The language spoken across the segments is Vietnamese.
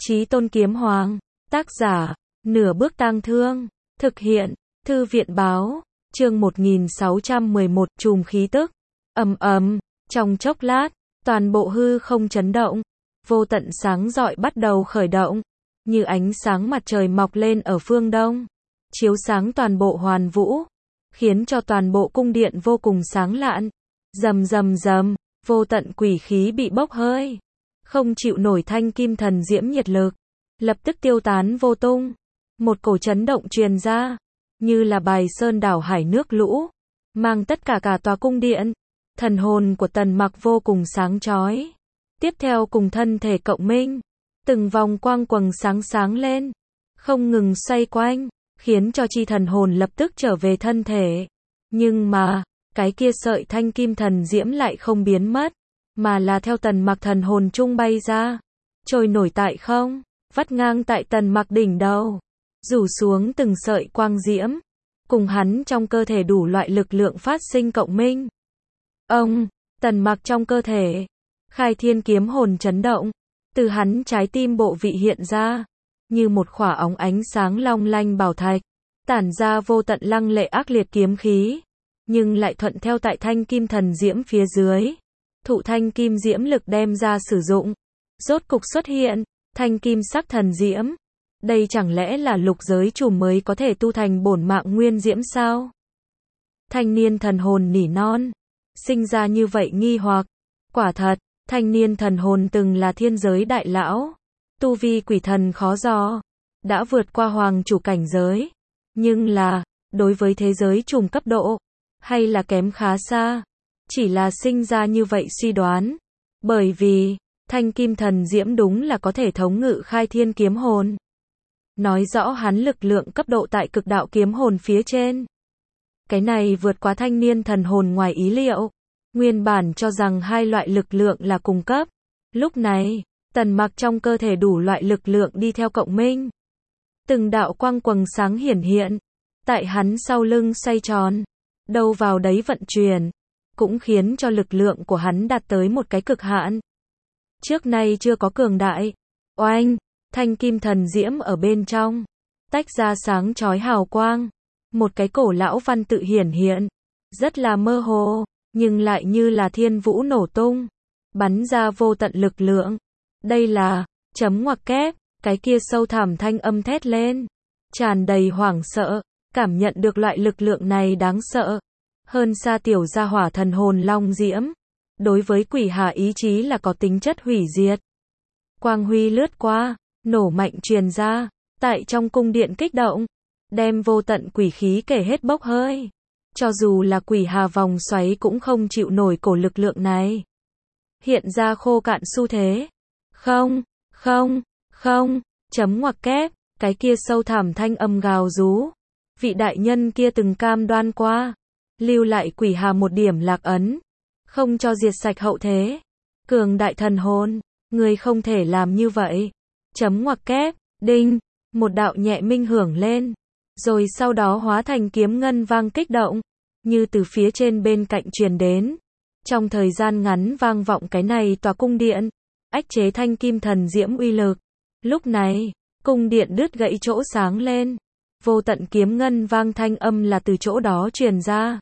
Chí Tôn Kiếm Hoàng. Tác giả, Nửa Bước Tang Thương. Thực hiện, Thư viện báo. Chương 1611, trùm khí tức. Ầm ầm, trong chốc lát, toàn bộ hư không chấn động. Vô tận sáng rọi bắt đầu khởi động, như ánh sáng mặt trời mọc lên ở phương đông, chiếu sáng toàn bộ Hoàn Vũ, khiến cho toàn bộ cung điện vô cùng sáng lạn. Rầm rầm rầm, vô tận quỷ khí bị bốc hơi, không chịu nổi thanh kim thần diễm nhiệt lực, lập tức tiêu tán vô tung. Một cổ chấn động truyền ra, như là bài sơn đảo hải nước lũ, mang tất cả tòa cung điện. Thần hồn của Tần Mặc vô cùng sáng chói. Tiếp theo cùng thân thể cộng minh, từng vòng quang quầng sáng sáng lên, không ngừng xoay quanh, khiến cho chi thần hồn lập tức trở về thân thể. Nhưng mà, cái kia sợi thanh kim thần diễm lại không biến mất, mà là theo Tần Mặc thần hồn trung bay ra, trôi nổi tại không, vắt ngang tại Tần Mặc đỉnh đầu, rủ xuống từng sợi quang diễm, cùng hắn trong cơ thể đủ loại lực lượng phát sinh cộng minh. Ông, Tần Mặc trong cơ thể, khai thiên kiếm hồn chấn động, từ hắn trái tim bộ vị hiện ra, như một khỏa óng ánh sáng long lanh bảo thạch, tản ra vô tận lăng lệ ác liệt kiếm khí, nhưng lại thuận theo tại thanh kim thần diễm phía dưới. Thụ thanh kim diễm lực đem ra sử dụng, rốt cục xuất hiện, thanh kim sắc thần diễm. Đây chẳng lẽ là lục giới trùm mới có thể tu thành bổn mạng nguyên diễm sao? Thanh niên thần hồn nỉ non, sinh ra như vậy nghi hoặc. Quả thật, thanh niên thần hồn từng là thiên giới đại lão, tu vi quỷ thần khó dò, đã vượt qua hoàng chủ cảnh giới, nhưng là, đối với thế giới trùm cấp độ, hay là kém khá xa, chỉ là sinh ra như vậy suy đoán, bởi vì, thanh kim thần diễm đúng là có thể thống ngự khai thiên kiếm hồn. Nói rõ hắn lực lượng cấp độ tại cực đạo kiếm hồn phía trên. Cái này vượt quá thanh niên thần hồn ngoài ý liệu. Nguyên bản cho rằng hai loại lực lượng là cùng cấp. Lúc này, Tần Mặc trong cơ thể đủ loại lực lượng đi theo cộng minh. Từng đạo quang quầng sáng hiển hiện, tại hắn sau lưng xoay tròn, đâu vào đấy vận chuyển, cũng khiến cho lực lượng của hắn đạt tới một cái cực hạn. Trước nay chưa có cường đại. Oanh, thanh kim thần diễm ở bên trong, tách ra sáng chói hào quang. Một cái cổ lão văn tự hiển hiện, rất là mơ hồ, nhưng lại như là thiên vũ nổ tung, bắn ra vô tận lực lượng. Đây là, chấm ngoặc kép, cái kia sâu thẳm thanh âm thét lên, tràn đầy hoảng sợ, cảm nhận được loại lực lượng này đáng sợ. Hơn xa tiểu gia hỏa thần hồn long diễm, đối với quỷ hà ý chí là có tính chất hủy diệt. Quang huy lướt qua, nổ mạnh truyền ra, tại trong cung điện kích động, đem vô tận quỷ khí kể hết bốc hơi. Cho dù là quỷ hà vòng xoáy cũng không chịu nổi cổ lực lượng này. Hiện ra khô cạn xu thế. Không, không, không, chấm ngoặc kép, cái kia sâu thẳm thanh âm gào rú. Vị đại nhân kia từng cam đoan qua, lưu lại quỷ hà một điểm lạc ấn, không cho diệt sạch hậu thế. Cường đại thần hồn, người không thể làm như vậy. Chấm ngoặc kép, đinh, một đạo nhẹ minh hưởng lên, rồi sau đó hóa thành kiếm ngân vang kích động, như từ phía trên bên cạnh truyền đến. Trong thời gian ngắn vang vọng cái này tòa cung điện, ách chế thanh kim thần diễm uy lực. Lúc này, cung điện đứt gãy chỗ sáng lên, vô tận kiếm ngân vang thanh âm là từ chỗ đó truyền ra,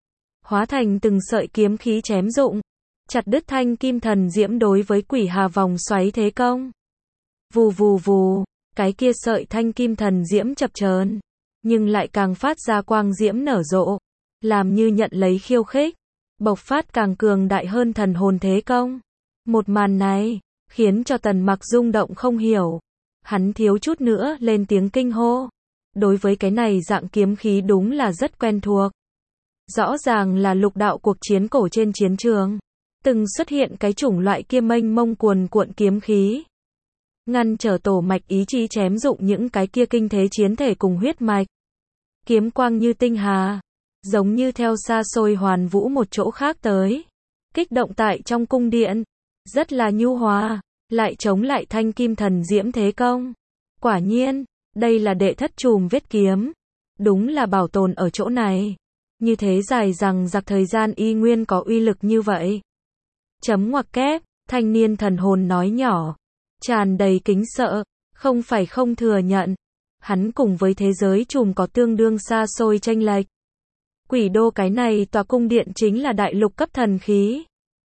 hóa thành từng sợi kiếm khí chém rụng, chặt đứt thanh kim thần diễm đối với quỷ hà vòng xoáy thế công. Vù vù vù, cái kia sợi thanh kim thần diễm chập chờn, nhưng lại càng phát ra quang diễm nở rộ, làm như nhận lấy khiêu khích, bộc phát càng cường đại hơn thần hồn thế công. Một màn này, khiến cho Tần Mặc rung động không hiểu. Hắn thiếu chút nữa lên tiếng kinh hô. Đối với cái này dạng kiếm khí đúng là rất quen thuộc. Rõ ràng là lục đạo cuộc chiến cổ trên chiến trường, từng xuất hiện cái chủng loại kia mênh mông cuồn cuộn kiếm khí, ngăn trở tổ mạch ý chí chém dụng những cái kia kinh thế chiến thể cùng huyết mạch. Kiếm quang như tinh hà, giống như theo xa xôi Hoàn Vũ một chỗ khác tới, kích động tại trong cung điện, rất là nhu hòa, lại chống lại thanh kim thần diễm thế công. Quả nhiên, đây là đệ thất trùm vết kiếm, đúng là bảo tồn ở chỗ này, như thế dài rằng giặc thời gian y nguyên có uy lực như vậy. Chấm ngoặc kép, thanh niên thần hồn nói nhỏ, tràn đầy kính sợ, Không phải không thừa nhận, hắn cùng với thế giới trùm có tương đương xa xôi chênh lệch. Quỷ đô cái này tòa cung điện chính là đại lục cấp thần khí.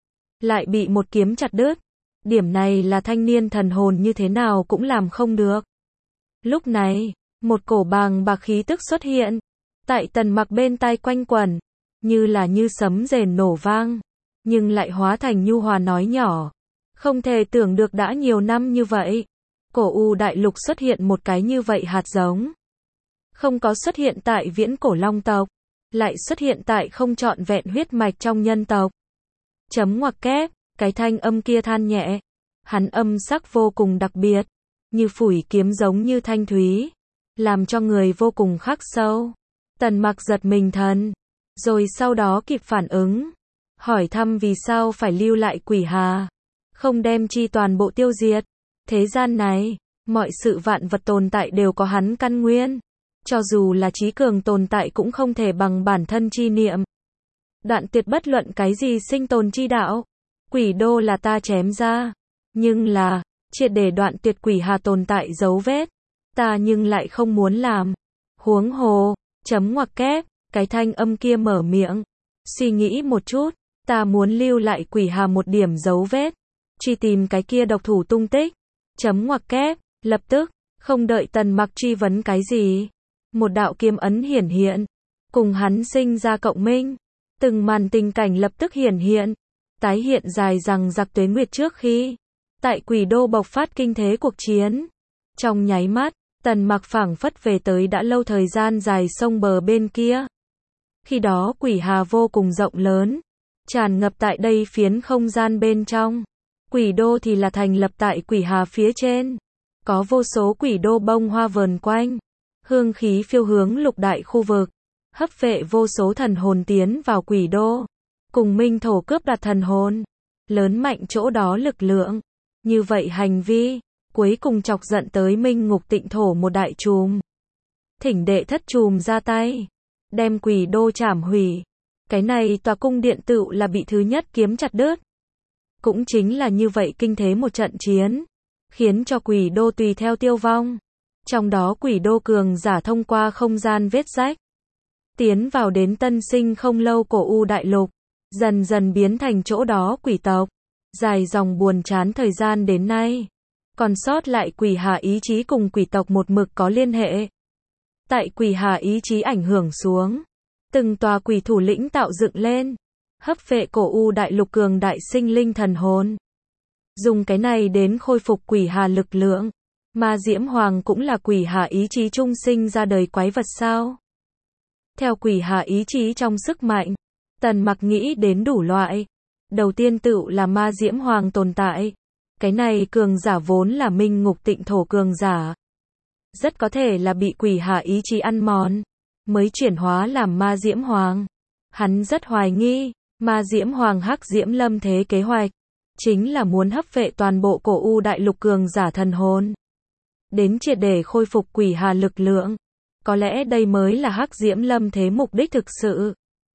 Lại bị một kiếm chặt đứt. Điểm này là thanh niên thần hồn như thế nào cũng làm không được. Lúc này, một cổ bàng bạc khí tức xuất hiện. Tại Tần Mặc bên tai quanh quẩn. Như là như sấm rền nổ vang. Nhưng lại hóa thành nhu hòa nói nhỏ. Không thể tưởng được đã nhiều năm như vậy. Cổ U đại lục xuất hiện một cái như vậy hạt giống. Không có xuất hiện tại viễn cổ long tộc. Lại xuất hiện tại không trọn vẹn huyết mạch trong nhân tộc. Chấm ngoặc kép, cái thanh âm kia than nhẹ. Hắn âm sắc vô cùng đặc biệt. Như phủi kiếm giống như thanh thúy. Làm cho người vô cùng khắc sâu. Tần Mặc giật mình thần. Rồi sau đó kịp phản ứng. Hỏi thăm vì sao phải lưu lại Quỷ Hà. Không đem chi toàn bộ tiêu diệt. Thế gian này, mọi sự vạn vật tồn tại đều có hắn căn nguyên. Cho dù là trí cường tồn tại cũng không thể bằng bản thân chi niệm. Đoạn tuyệt bất luận cái gì sinh tồn chi đạo. Quỷ đô là ta chém ra. Nhưng là, triệt để đoạn tuyệt Quỷ Hà tồn tại dấu vết. Ta nhưng lại không muốn làm. Huống hồ, chấm ngoặc kép, cái thanh âm kia mở miệng. Suy nghĩ một chút, ta muốn lưu lại Quỷ Hà một điểm dấu vết. Truy tìm cái kia độc thủ tung tích. Chấm ngoặc kép, lập tức, không đợi Tần Mặc truy vấn cái gì. Một đạo kiếm ấn hiển hiện. Cùng hắn sinh ra cộng minh. Từng màn tình cảnh lập tức hiển hiện. Tái hiện dài rằng giặc tuế nguyệt trước khi. Tại Quỷ đô bộc phát kinh thế cuộc chiến. Trong nháy mắt, Tần Mặc phảng phất về tới đã lâu thời gian dài sông bờ bên kia. Khi đó Quỷ Hà vô cùng rộng lớn. Tràn ngập tại đây phiến không gian bên trong. Quỷ đô thì là thành lập tại Quỷ Hà phía trên. Có vô số quỷ đô bông hoa vờn quanh. Hương khí phiêu hướng lục đại khu vực. Hấp vệ vô số thần hồn tiến vào Quỷ đô. Cùng minh thổ cướp đoạt thần hồn. Lớn mạnh chỗ đó lực lượng. Như vậy hành vi, cuối cùng chọc giận tới Minh Ngục Tịnh Thổ một đại trùm. Thỉnh đệ thất trùm ra tay. Đem Quỷ đô trảm hủy. Cái này tòa cung điện tựu là bị thứ nhất kiếm chặt đứt. Cũng chính là như vậy kinh thế một trận chiến. Khiến cho Quỷ đô tùy theo tiêu vong. Trong đó Quỷ đô cường giả thông qua không gian vết rách. Tiến vào đến tân sinh không lâu cổ U đại lục. Dần dần biến thành chỗ đó quỷ tộc. Dài dòng buồn chán thời gian đến nay. Còn sót lại Quỷ Hà ý chí cùng quỷ tộc một mực có liên hệ. Tại Quỷ Hà ý chí ảnh hưởng xuống. Từng tòa quỷ thủ lĩnh tạo dựng lên. Hấp vệ cổ U đại lục cường đại sinh linh thần hồn. Dùng cái này đến khôi phục Quỷ Hà lực lượng. Ma Diễm Hoàng cũng là Quỷ Hà ý chí trung sinh ra đời quái vật sao? Theo Quỷ Hà ý chí trong sức mạnh, Tần Mặc nghĩ đến đủ loại. Đầu tiên tựu là Ma Diễm Hoàng tồn tại. Cái này cường giả vốn là Minh Ngục Tịnh Thổ cường giả. Rất có thể là bị Quỷ Hà ý chí ăn mòn. Mới chuyển hóa làm Ma Diễm Hoàng. Hắn rất hoài nghi, Ma Diễm Hoàng Hắc Diễm Lâm thế kế hoạch. Chính là muốn hấp vệ toàn bộ cổ U đại lục cường giả thần hồn. Đến triệt để khôi phục Quỷ Hà lực lượng. Có lẽ đây mới là Hắc Diễm Lâm thế mục đích thực sự.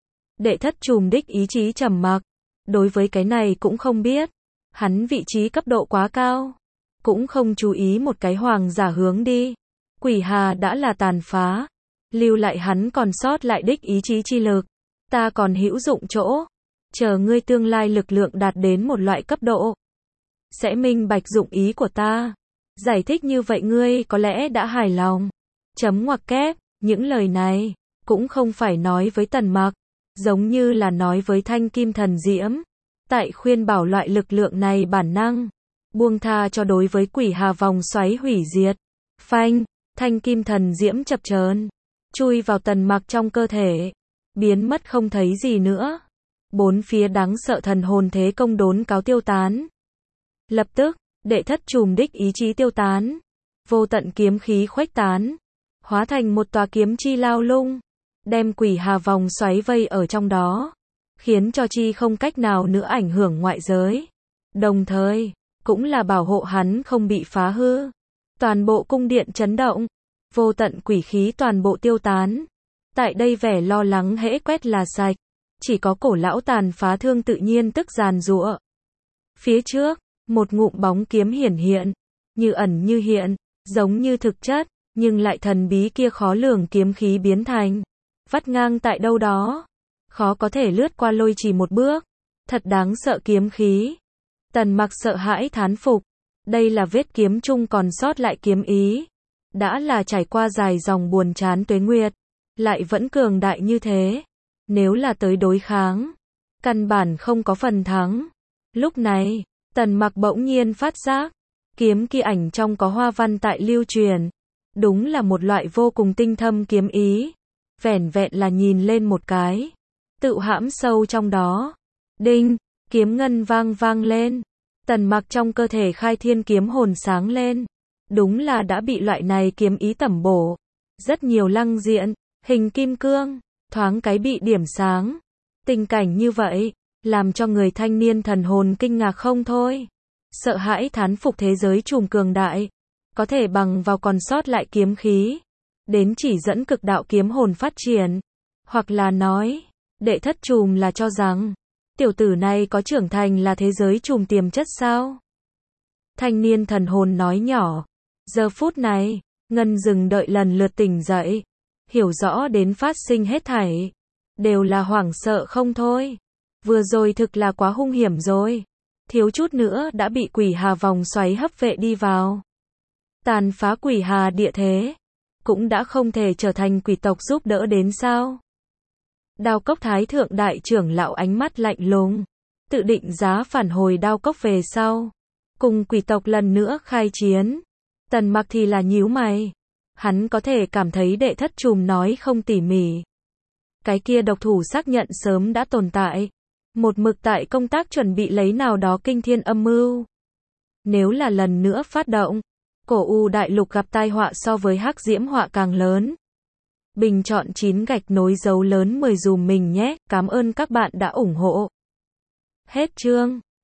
Đệ thất trùm đích ý chí trầm mặc. Đối với cái này cũng không biết. Hắn vị trí cấp độ quá cao. Cũng không chú ý một cái hoàng giả hướng đi. Quỷ Hà đã là tàn phá. Lưu lại hắn còn sót lại đích ý chí chi lực. Ta còn hữu dụng chỗ. Chờ ngươi tương lai lực lượng đạt đến một loại cấp độ. Sẽ minh bạch dụng ý của ta. Giải thích như vậy ngươi có lẽ đã hài lòng. Chấm ngoặc kép, những lời này, cũng không phải nói với Tần Mặc. Giống như là nói với Thanh Kim Thần Diễm. Tại khuyên bảo loại lực lượng này bản năng. Buông tha cho đối với Quỷ Hà vòng xoáy hủy diệt. Phanh, Thanh Kim Thần Diễm chập chờn. Chui vào Tần Mặc trong cơ thể. Biến mất không thấy gì nữa. Bốn phía đáng sợ thần hồn thế công đốn cáo tiêu tán. Lập tức, đệ thất trùm đích ý chí tiêu tán. Vô tận kiếm khí khuếch tán. Hóa thành một tòa kiếm chi lao lung. Đem Quỷ Hà vòng xoáy vây ở trong đó. Khiến cho chi không cách nào nữa ảnh hưởng ngoại giới. Đồng thời, cũng là bảo hộ hắn không bị phá hư. Toàn bộ cung điện chấn động. Vô tận quỷ khí toàn bộ tiêu tán. Tại đây vẻ lo lắng hễ quét là sạch. Chỉ có cổ lão tàn phá thương tự nhiên tức giàn giụa. Phía trước, một ngụm bóng kiếm hiển hiện. Như ẩn như hiện. Giống như thực chất, nhưng lại thần bí kia khó lường kiếm khí biến thành. Vắt ngang tại đâu đó. Khó có thể lướt qua lôi chỉ một bước. Thật đáng sợ kiếm khí. Tần Mặc sợ hãi thán phục. Đây là vết kiếm chung còn sót lại kiếm ý. Đã là trải qua dài dòng buồn chán tuế nguyệt. Lại vẫn cường đại như thế. Nếu là tới đối kháng. Căn bản không có phần thắng. Lúc này, Tần Mặc bỗng nhiên phát giác. Kiếm kia ảnh trong có hoa văn tại lưu truyền. Đúng là một loại vô cùng tinh thâm kiếm ý. Vẻn vẹn là nhìn lên một cái. Tự hãm sâu trong đó. Đinh, kiếm ngân vang vang lên. Tần Mặc trong cơ thể khai thiên kiếm hồn sáng lên. Đúng là đã bị loại này kiếm ý tẩm bổ. Rất nhiều lăng diện, hình kim cương, thoáng cái bị điểm sáng. Tình cảnh như vậy, làm cho người thanh niên thần hồn kinh ngạc không thôi. Sợ hãi thán phục thế giới trùm cường đại. Có thể bằng vào còn sót lại kiếm khí. Đến chỉ dẫn cực đạo kiếm hồn phát triển. Hoặc là nói, đệ thất trùm là cho rằng, tiểu tử này có trưởng thành là thế giới trùm tiềm chất sao? Thanh niên thần hồn nói nhỏ. Giờ phút này, Ngân dừng đợi lần lượt tỉnh dậy. Hiểu rõ đến phát sinh hết thảy. Đều là hoảng sợ không thôi. Vừa rồi thực là quá hung hiểm rồi. Thiếu chút nữa đã bị quỷ hà vòng xoáy hấp vệ đi vào. Tàn phá quỷ hà địa thế. Cũng đã không thể trở thành quỷ tộc giúp đỡ đến sao? Đao Cốc Thái Thượng Đại trưởng lão ánh mắt lạnh lùng. Tự định giá phản hồi Đao Cốc về sau. Cùng quỷ tộc lần nữa khai chiến. Tần Mặc thì là nhíu mày. Hắn có thể cảm thấy đệ thất trùm nói không tỉ mỉ. Cái kia độc thủ xác nhận sớm đã tồn tại. Một mực tại công tác chuẩn bị lấy nào đó kinh thiên âm mưu. Nếu là lần nữa phát động, Cổ U đại lục gặp tai họa so với Hắc Diễm họa càng lớn. Bình chọn 9 gạch nối dấu lớn 10 dùm mình nhé. Cảm ơn các bạn đã ủng hộ. Hết chương.